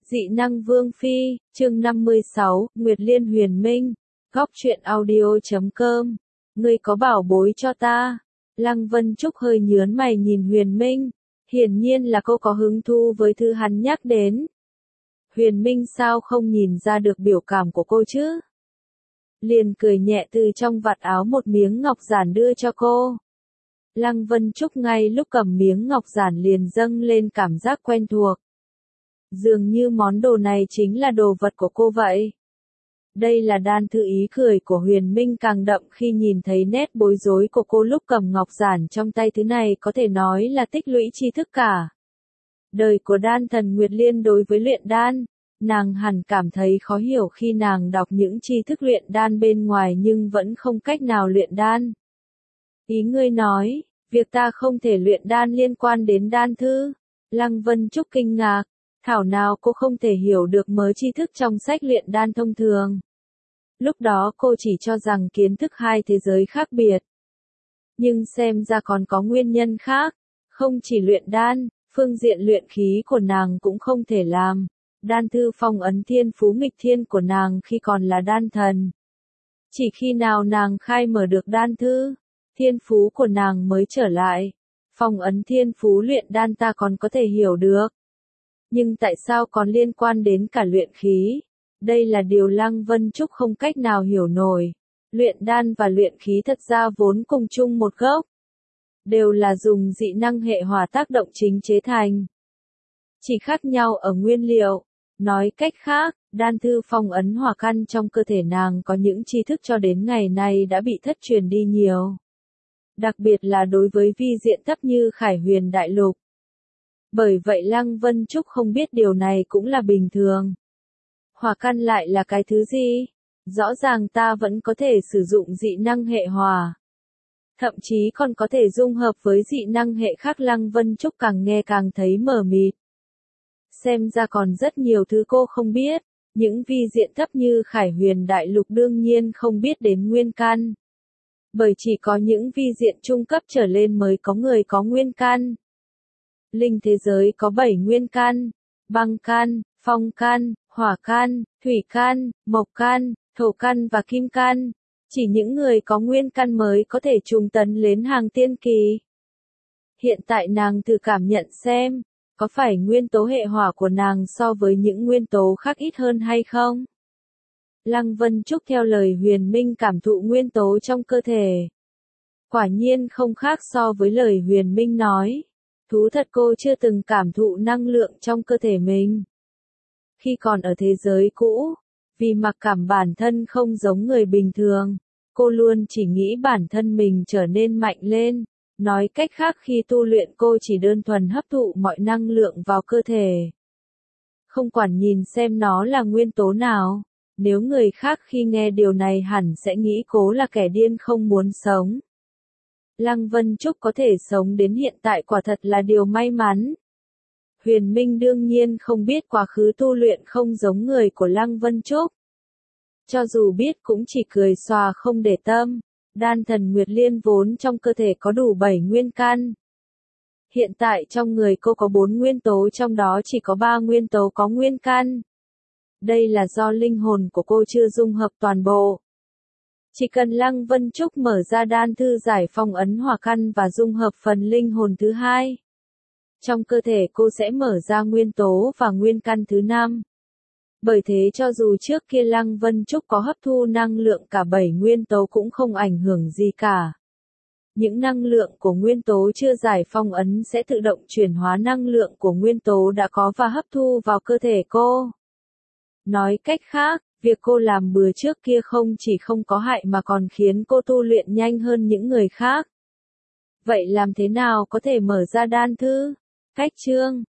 Dị năng Vương Phi, chương 56, Nguyệt Liên Huyền Minh, góc truyện audio.com. Ngươi có bảo bối cho ta. Lăng Vân Trúc hơi nhướng mày nhìn Huyền Minh, hiển nhiên là cô có hứng thú với thứ hắn nhắc đến. Huyền Minh sao không nhìn ra được biểu cảm của cô chứ? Liền cười nhẹ từ trong vạt áo một miếng ngọc giản đưa cho cô. Lăng Vân Trúc ngay lúc cầm miếng ngọc giản liền dâng lên cảm giác quen thuộc. Dường như món đồ này chính là đồ vật của cô vậy. Đây là đan thư. Ý cười của Huyền Minh càng đậm khi nhìn thấy nét bối rối của cô lúc cầm ngọc giản trong tay. Thứ này có thể nói là tích lũy tri thức cả đời của đan thần Nguyệt Liên đối với luyện đan. Nàng hẳn cảm thấy khó hiểu khi nàng đọc những tri thức luyện đan bên ngoài nhưng vẫn không cách nào luyện đan. Ý ngươi nói, việc ta không thể luyện đan liên quan đến đan thư? Lăng Vân Trúc kinh ngạc. Thảo nào cô không thể hiểu được mớ tri thức trong sách luyện đan thông thường. Lúc đó cô chỉ cho rằng kiến thức hai thế giới khác biệt. Nhưng xem ra còn có nguyên nhân khác. Không chỉ luyện đan, phương diện luyện khí của nàng cũng không thể làm. Đan thư phong ấn thiên phú nghịch thiên của nàng khi còn là đan thần. Chỉ khi nào nàng khai mở được đan thư, thiên phú của nàng mới trở lại. Phong ấn thiên phú luyện đan ta còn có thể hiểu được. Nhưng tại sao còn liên quan đến cả luyện khí? Đây là điều Lăng Vân Trúc không cách nào hiểu nổi. Luyện đan và luyện khí thật ra vốn cùng chung một gốc. Đều là dùng dị năng hệ hỏa tác động chính chế thành. Chỉ khác nhau ở nguyên liệu. Nói cách khác, đan thư phong ấn hỏa căn trong cơ thể nàng có những tri thức cho đến ngày nay đã bị thất truyền đi nhiều. Đặc biệt là đối với vi diện thấp như Khải Huyền Đại Lục. Bởi vậy Lăng Vân Trúc không biết điều này cũng là bình thường. Hỏa căn lại là cái thứ gì? Rõ ràng ta vẫn có thể sử dụng dị năng hệ hỏa. Thậm chí còn có thể dung hợp với dị năng hệ khác. Lăng Vân Trúc càng nghe càng thấy mờ mịt. Xem ra còn rất nhiều thứ cô không biết. Những vi diện thấp như Khải Huyền Đại Lục đương nhiên không biết đến nguyên căn. Bởi chỉ có những vi diện trung cấp trở lên mới có người có nguyên căn. Linh thế giới có 7 nguyên căn: băng căn, phong căn, hỏa căn, thủy căn, mộc căn, thổ căn và kim căn. Chỉ những người có nguyên căn mới có thể trùng tấn lên hàng tiên kỳ. Hiện tại nàng thử cảm nhận xem, có phải nguyên tố hệ hỏa của nàng so với những nguyên tố khác ít hơn hay không? Lăng Vân Trúc theo lời Huyền Minh cảm thụ nguyên tố trong cơ thể. Quả nhiên không khác so với lời Huyền Minh nói. Thú thật cô chưa từng cảm thụ năng lượng trong cơ thể mình. Khi còn ở thế giới cũ, vì mặc cảm bản thân không giống người bình thường, cô luôn chỉ nghĩ bản thân mình trở nên mạnh lên. Nói cách khác khi tu luyện cô chỉ đơn thuần hấp thụ mọi năng lượng vào cơ thể. Không quản nhìn xem nó là nguyên tố nào. Nếu người khác khi nghe điều này hẳn sẽ nghĩ cô là kẻ điên không muốn sống. Lăng Vân Trúc có thể sống đến hiện tại quả thật là điều may mắn. Huyền Minh đương nhiên không biết quá khứ tu luyện không giống người của Lăng Vân Trúc. Cho dù biết cũng chỉ cười xòa không để tâm. Đan thần Nguyệt Liên vốn trong cơ thể có đủ 7 nguyên căn. Hiện tại trong người cô có 4 nguyên tố, trong đó chỉ có 3 nguyên tố có nguyên căn. Đây là do linh hồn của cô chưa dung hợp toàn bộ. Chỉ cần Lăng Vân Trúc mở ra đan thư giải phong ấn hỏa căn và dung hợp phần linh hồn thứ hai. Trong cơ thể cô sẽ mở ra nguyên tố và nguyên căn thứ 5. Bởi thế cho dù trước kia Lăng Vân Trúc có hấp thu năng lượng cả 7 nguyên tố cũng không ảnh hưởng gì cả. Những năng lượng của nguyên tố chưa giải phong ấn sẽ tự động chuyển hóa năng lượng của nguyên tố đã có và hấp thu vào cơ thể cô. Nói cách khác, việc cô làm bừa trước kia không chỉ không có hại mà còn khiến cô tu luyện nhanh hơn những người khác. Vậy làm thế nào có thể mở ra đan thư? Cách chương